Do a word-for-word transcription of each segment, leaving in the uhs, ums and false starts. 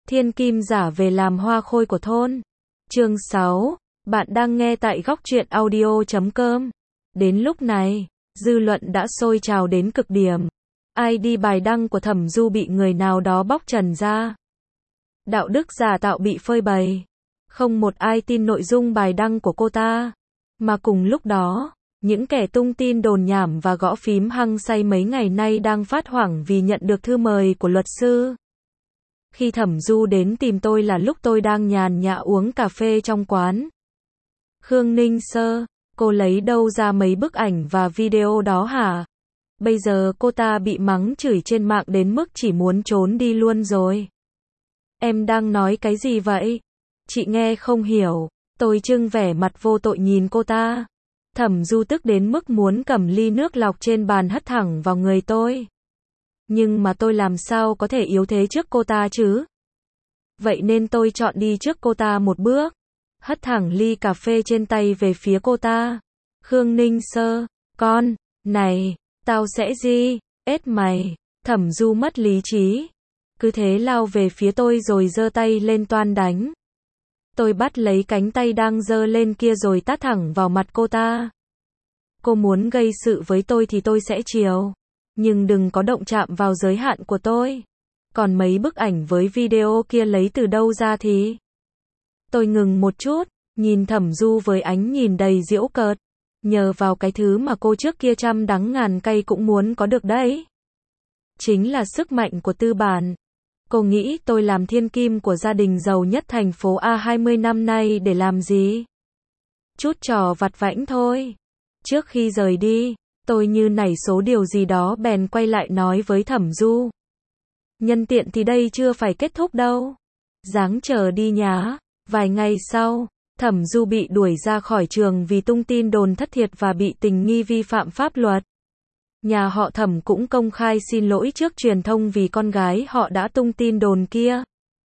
Thiên kim giả về làm hoa khôi của thôn. Chương sáu. Bạn đang nghe tại góc truyện audio chấm com. Đến lúc này, dư luận đã sôi trào đến cực điểm. i đê bài đăng của Thẩm Du bị người nào đó bóc trần ra. Đạo đức giả tạo bị phơi bày. Không một ai tin nội dung bài đăng của cô ta. Mà cùng lúc đó, những kẻ tung tin đồn nhảm và gõ phím hăng say mấy ngày nay đang phát hoảng vì nhận được thư mời của luật sư. Khi Thẩm Du đến tìm tôi là lúc tôi đang nhàn nhã uống cà phê trong quán. Khương Ninh Sơ, cô lấy đâu ra mấy bức ảnh và video đó hả? Bây giờ cô ta bị mắng chửi trên mạng đến mức chỉ muốn trốn đi luôn rồi. Em đang nói cái gì vậy? Chị nghe không hiểu. Tôi trưng vẻ mặt vô tội nhìn cô ta. Thẩm Du tức đến mức muốn cầm ly nước lọc trên bàn hất thẳng vào người tôi. Nhưng mà tôi làm sao có thể yếu thế trước cô ta chứ? Vậy nên tôi chọn đi trước cô ta một bước. Hất thẳng ly cà phê trên tay về phía cô ta. Khương Ninh Sơ, con, này, tao sẽ gì? Ết mày. Thẩm Du mất lý trí. Cứ thế lao về phía tôi rồi giơ tay lên toan đánh. Tôi bắt lấy cánh tay đang giơ lên kia rồi tát thẳng vào mặt cô ta. Cô muốn gây sự với tôi thì tôi sẽ chiều. Nhưng đừng có động chạm vào giới hạn của tôi. Còn mấy bức ảnh với video kia lấy từ đâu ra thì? Tôi ngừng một chút, nhìn Thẩm Du với ánh nhìn đầy giễu cợt. Nhờ vào cái thứ mà cô trước kia trăm đắng ngàn cay cũng muốn có được đấy. Chính là sức mạnh của tư bản. Cô nghĩ tôi làm thiên kim của gia đình giàu nhất thành phố A hai mươi năm nay để làm gì? Chút trò vặt vãnh thôi. Trước khi rời đi, tôi như nảy số điều gì đó bèn quay lại nói với Thẩm Du. Nhân tiện thì đây chưa phải kết thúc đâu. Ráng chờ đi nhá. Vài ngày sau, Thẩm Du bị đuổi ra khỏi trường vì tung tin đồn thất thiệt và bị tình nghi vi phạm pháp luật. Nhà họ Thẩm cũng công khai xin lỗi trước truyền thông vì con gái họ đã tung tin đồn kia.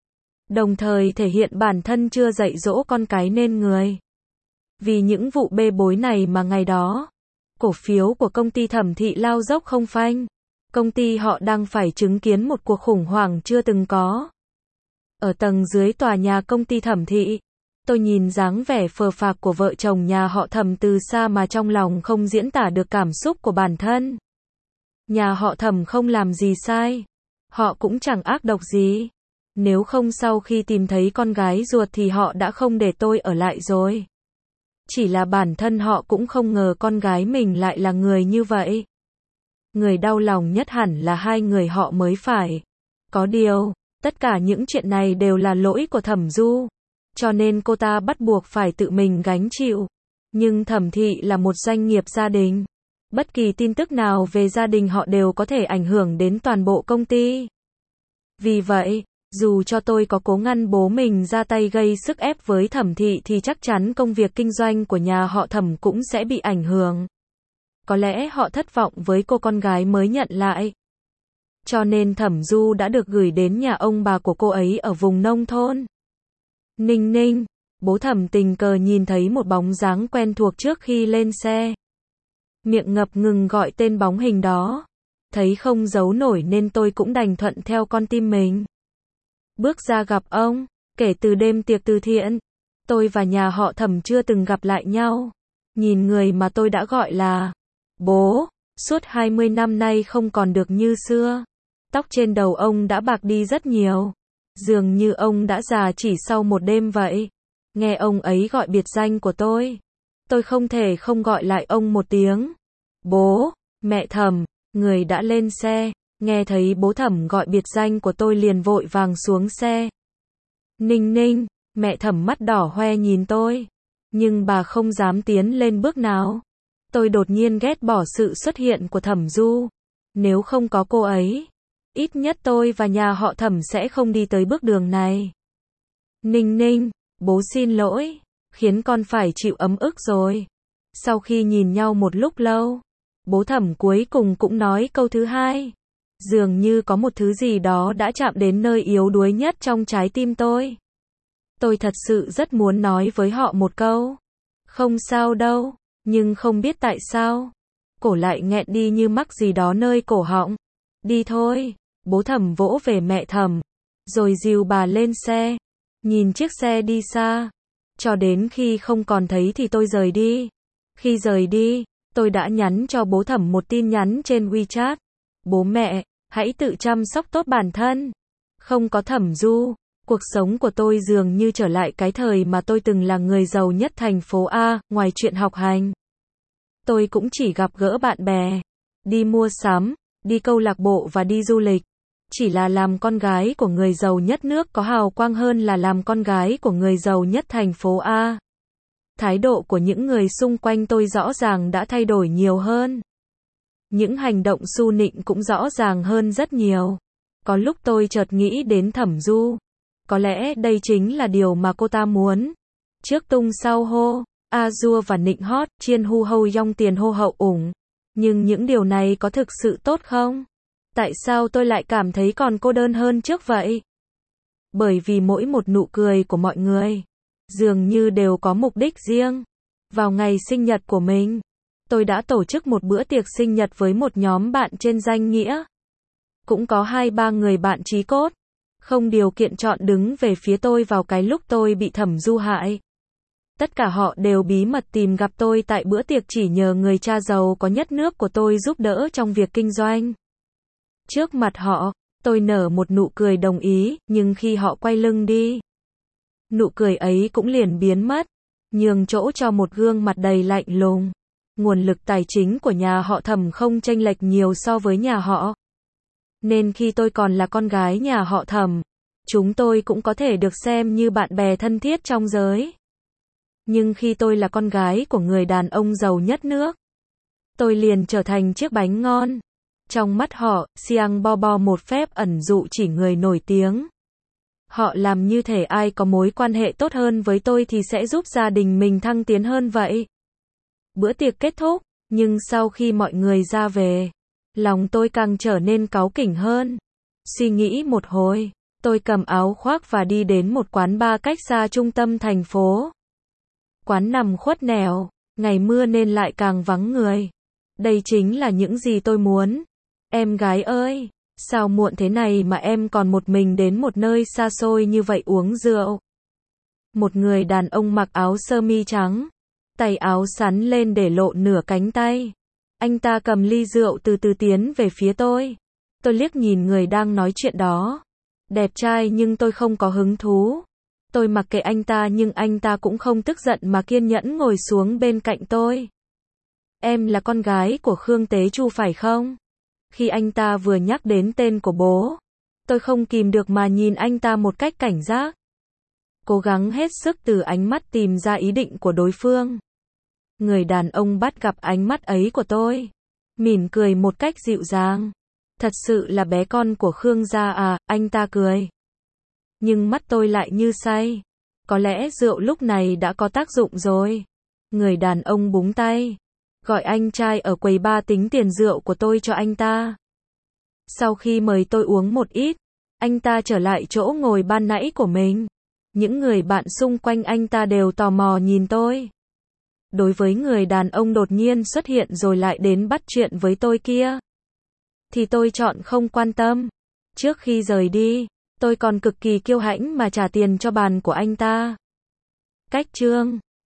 Đồng thời thể hiện bản thân chưa dạy dỗ con cái nên người. Vì những vụ bê bối này mà ngày đó, cổ phiếu của công ty Thẩm Thị lao dốc không phanh. Công ty họ đang phải chứng kiến một cuộc khủng hoảng chưa từng có. Ở tầng dưới tòa nhà công ty Thẩm Thị, tôi nhìn dáng vẻ phờ phạc của vợ chồng nhà họ Thẩm từ xa mà trong lòng không diễn tả được cảm xúc của bản thân. Nhà họ Thẩm không làm gì sai. Họ cũng chẳng ác độc gì. Nếu không sau khi tìm thấy con gái ruột thì họ đã không để tôi ở lại rồi. Chỉ là bản thân họ cũng không ngờ con gái mình lại là người như vậy. Người đau lòng nhất hẳn là hai người họ mới phải. Có điều, tất cả những chuyện này đều là lỗi của Thẩm Du. Cho nên cô ta bắt buộc phải tự mình gánh chịu. Nhưng Thẩm Thị là một doanh nghiệp gia đình. Bất kỳ tin tức nào về gia đình họ đều có thể ảnh hưởng đến toàn bộ công ty. Vì vậy, dù cho tôi có cố ngăn bố mình ra tay gây sức ép với Thẩm Thị thì chắc chắn công việc kinh doanh của nhà họ Thẩm cũng sẽ bị ảnh hưởng. Có lẽ họ thất vọng với cô con gái mới nhận lại. Cho nên Thẩm Du đã được gửi đến nhà ông bà của cô ấy ở vùng nông thôn. Ninh Ninh, bố Thẩm tình cờ nhìn thấy một bóng dáng quen thuộc trước khi lên xe. Miệng ngập ngừng gọi tên bóng hình đó. Thấy không giấu nổi nên tôi cũng đành thuận theo con tim mình. Bước ra gặp ông. Kể từ đêm tiệc từ thiện, tôi và nhà họ Thẩm chưa từng gặp lại nhau. Nhìn người mà tôi đã gọi là bố, suốt hai mươi năm nay không còn được như xưa. Tóc trên đầu ông đã bạc đi rất nhiều. Dường như ông đã già chỉ sau một đêm vậy. Nghe ông ấy gọi biệt danh của tôi, tôi không thể không gọi lại ông một tiếng. Bố, mẹ Thẩm. Người đã lên xe, nghe thấy bố Thẩm gọi biệt danh của tôi liền vội vàng xuống xe. Ninh Ninh, mẹ Thẩm mắt đỏ hoe nhìn tôi. Nhưng bà không dám tiến lên bước nào. Tôi đột nhiên ghét bỏ sự xuất hiện của Thẩm Du. Nếu không có cô ấy, ít nhất tôi và nhà họ Thẩm sẽ không đi tới bước đường này. Ninh Ninh, bố xin lỗi, khiến con phải chịu ấm ức rồi. Sau khi nhìn nhau một lúc lâu, bố Thẩm cuối cùng cũng nói câu thứ hai. Dường như có một thứ gì đó đã chạm đến nơi yếu đuối nhất trong trái tim tôi. Tôi thật sự rất muốn nói với họ một câu. Không sao đâu, nhưng không biết tại sao. Cổ lại nghẹn đi như mắc gì đó nơi cổ họng. Đi thôi, bố Thẩm vỗ về mẹ Thẩm. rồi dìu bà lên xe, nhìn chiếc xe đi xa, cho đến khi không còn thấy thì tôi rời đi. Khi rời đi, tôi đã nhắn cho bố Thẩm một tin nhắn trên WeChat. Bố mẹ, hãy tự chăm sóc tốt bản thân. Không có Thẩm Du, cuộc sống của tôi dường như trở lại cái thời mà tôi từng là người giàu nhất thành phố A, ngoài chuyện học hành. Tôi cũng chỉ gặp gỡ bạn bè, đi mua sắm, đi câu lạc bộ và đi du lịch. Chỉ là làm con gái của người giàu nhất nước có hào quang hơn là làm con gái của người giàu nhất thành phố A. Thái độ của những người xung quanh tôi rõ ràng đã thay đổi nhiều hơn. Những hành động su nịnh cũng rõ ràng hơn rất nhiều. Có lúc tôi chợt nghĩ đến Thẩm Du. Có lẽ đây chính là điều mà cô ta muốn. Trước tung sau hô, a dua và nịnh hót, chiên hu hâu yong tiền hô hậu ủng. Nhưng những điều này có thực sự tốt không? Tại sao tôi lại cảm thấy còn cô đơn hơn trước vậy? Bởi vì mỗi một nụ cười của mọi người dường như đều có mục đích riêng. Vào ngày sinh nhật của mình, tôi đã tổ chức một bữa tiệc sinh nhật với một nhóm bạn trên danh nghĩa. Cũng có hai ba người bạn chí cốt, không điều kiện chọn đứng về phía tôi vào cái lúc tôi bị Thẩm Du hại. Tất cả họ đều bí mật tìm gặp tôi tại bữa tiệc chỉ nhờ người cha giàu có nhất nước của tôi giúp đỡ trong việc kinh doanh. Trước mặt họ, tôi nở một nụ cười đồng ý, nhưng khi họ quay lưng đi, nụ cười ấy cũng liền biến mất, nhường chỗ cho một gương mặt đầy lạnh lùng. Nguồn lực tài chính của nhà họ Thẩm không chênh lệch nhiều so với nhà họ. Nên khi tôi còn là con gái nhà họ Thẩm, chúng tôi cũng có thể được xem như bạn bè thân thiết trong giới. Nhưng khi tôi là con gái của người đàn ông giàu nhất nước, tôi liền trở thành chiếc bánh ngon. Trong mắt họ, Siang Bo Bo một phép ẩn dụ chỉ người nổi tiếng. Họ làm như thể ai có mối quan hệ tốt hơn với tôi thì sẽ giúp gia đình mình thăng tiến hơn vậy. Bữa tiệc kết thúc, nhưng sau khi mọi người ra về, lòng tôi càng trở nên cáu kỉnh hơn. Suy nghĩ một hồi, tôi cầm áo khoác và đi đến một quán bar cách xa trung tâm thành phố. Quán nằm khuất nẻo, ngày mưa nên lại càng vắng người. Đây chính là những gì tôi muốn. Em gái ơi, sao muộn thế này mà em còn một mình đến một nơi xa xôi như vậy uống rượu? Một người đàn ông mặc áo sơ mi trắng, tay áo xắn lên để lộ nửa cánh tay. Anh ta cầm ly rượu từ từ tiến về phía tôi. Tôi liếc nhìn người đang nói chuyện đó. Đẹp trai nhưng tôi không có hứng thú. Tôi mặc kệ anh ta nhưng anh ta cũng không tức giận mà kiên nhẫn ngồi xuống bên cạnh tôi. Em là con gái của Khương Tế Chu phải không? Khi anh ta vừa nhắc đến tên của bố, tôi không kìm được mà nhìn anh ta một cách cảnh giác. Cố gắng hết sức từ ánh mắt tìm ra ý định của đối phương. Người đàn ông bắt gặp ánh mắt ấy của tôi, mỉm cười một cách dịu dàng. Thật sự là bé con của Khương gia à, anh ta cười. Nhưng mắt tôi lại như say. Có lẽ rượu lúc này đã có tác dụng rồi. Người đàn ông búng tay, gọi anh trai ở quầy bar tính tiền rượu của tôi cho anh ta. Sau khi mời tôi uống một ít, anh ta trở lại chỗ ngồi ban nãy của mình. Những người bạn xung quanh anh ta đều tò mò nhìn tôi. Đối với người đàn ông đột nhiên xuất hiện rồi lại đến bắt chuyện với tôi kia, thì tôi chọn không quan tâm. Trước khi rời đi, tôi còn cực kỳ kiêu hãnh mà trả tiền cho bàn của anh ta. Cách chương